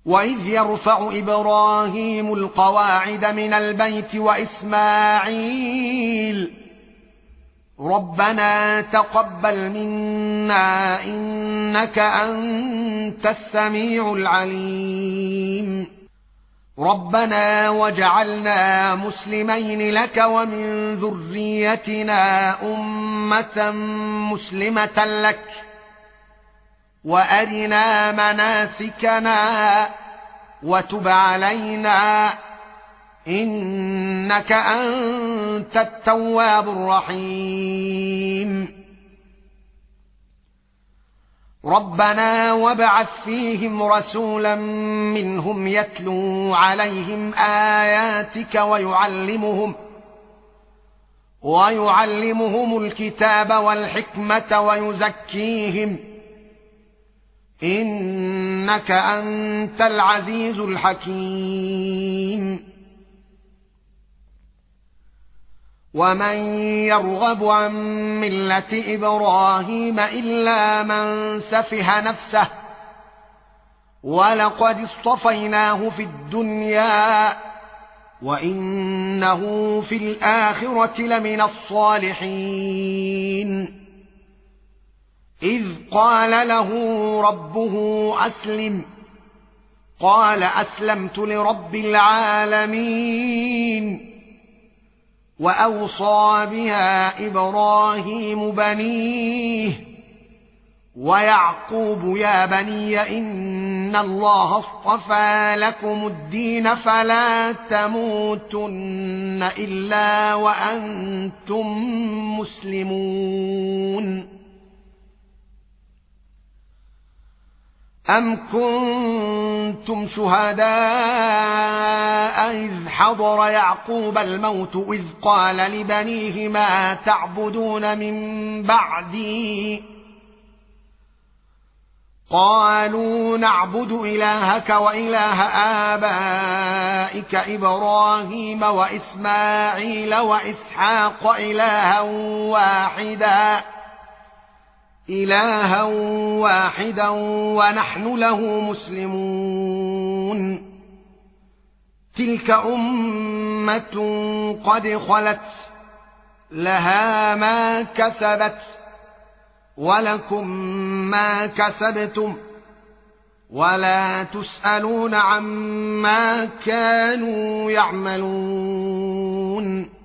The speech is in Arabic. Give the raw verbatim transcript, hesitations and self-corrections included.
وإذ يرفع إبراهيم القواعد من البيت وإسماعيل ربنا تقبل منا إنك أنت السميع العليم ربنا واجعلنا مسلمين لك ومن ذريتنا أمة مسلمة لك وأرنا مناسكنا وتب علينا إنك أنت التواب الرحيم ربنا وابعث فيهم رسولا منهم يتلو عليهم آياتك ويعلمهم ويعلمهم الكتاب والحكمة ويزكيهم إنك أنت العزيز الحكيم ومن يرغب عن ملة إبراهيم إلا من سفه نفسه ولقد اصطفيناه في الدنيا وإنه في الآخرة لمن الصالحين إذ قال له ربه أسلم قال أسلمت لرب العالمين وأوصى بها إبراهيم بنيه ويعقوب يا بني إن الله اصطفى لكم الدين فلا تموتن إلا وأنتم مسلمون أم كنتم شهداء إذ حضر يعقوب الموت إذ قال لبنيه ما تعبدون من بعدي قالوا نعبد إلهك وإله آبائك إبراهيم وإسماعيل وإسحاق إلها واحدا إلها واحدا ونحن له مسلمون تلك أمة قد خلت لها ما كسبت ولكم ما كسبتم ولا تسألون عما كانوا يعملون